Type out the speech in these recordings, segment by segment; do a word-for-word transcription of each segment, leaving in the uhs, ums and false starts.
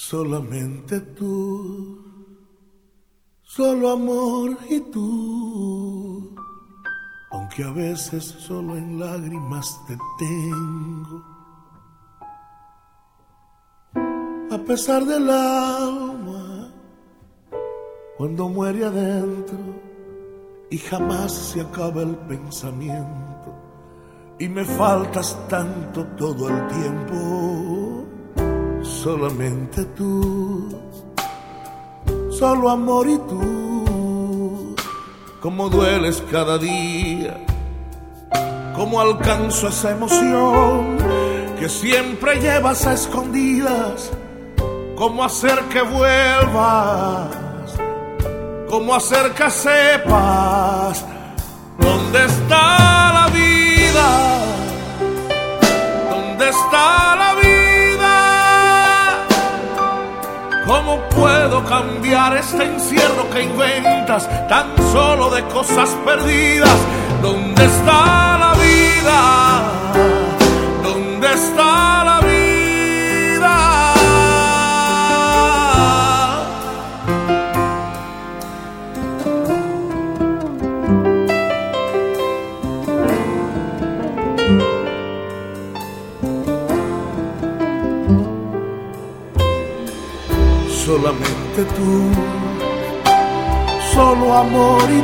Solamente tú, solo amor y tú, aunque a veces solo en lágrimas te tengo. A pesar del alma, cuando muere adentro y jamás se acaba el pensamiento, y me faltas tanto todo el tiempo. Solamente tú, solo amor y tú, cómo dueles cada día, cómo alcanzo esa emoción que siempre llevas a escondidas, cómo hacer que vuelvas, cómo hacer que sepas dónde está la vida, dónde está la vida. ¿Cómo puedo cambiar este encierro que inventas tan solo de cosas perdidas? ¿Dónde está la vida? ¿Dónde está la vida? Solamente tú, solo amor y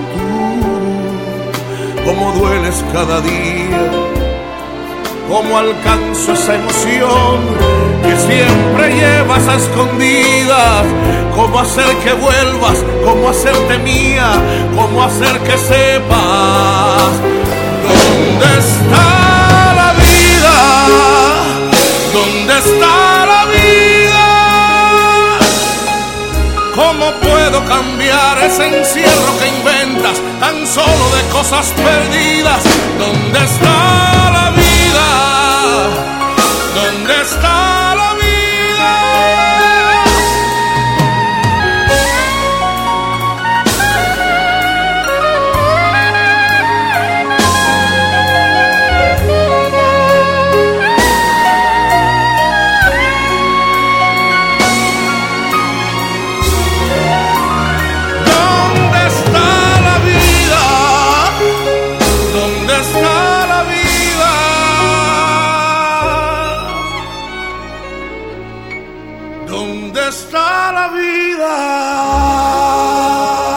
tú, cómo dueles cada día, cómo alcanzo esa emoción que siempre llevas a escondidas, cómo hacer que vuelvas, cómo hacerte mía, cómo hacer que sepas dónde está la vida, dónde está la vida. ¿Cómo puedo cambiar ese encierro que inventas tan solo de cosas perdidas? ¿Dónde está la vida? ¿Dónde está la vida? ¿Dónde está la vida?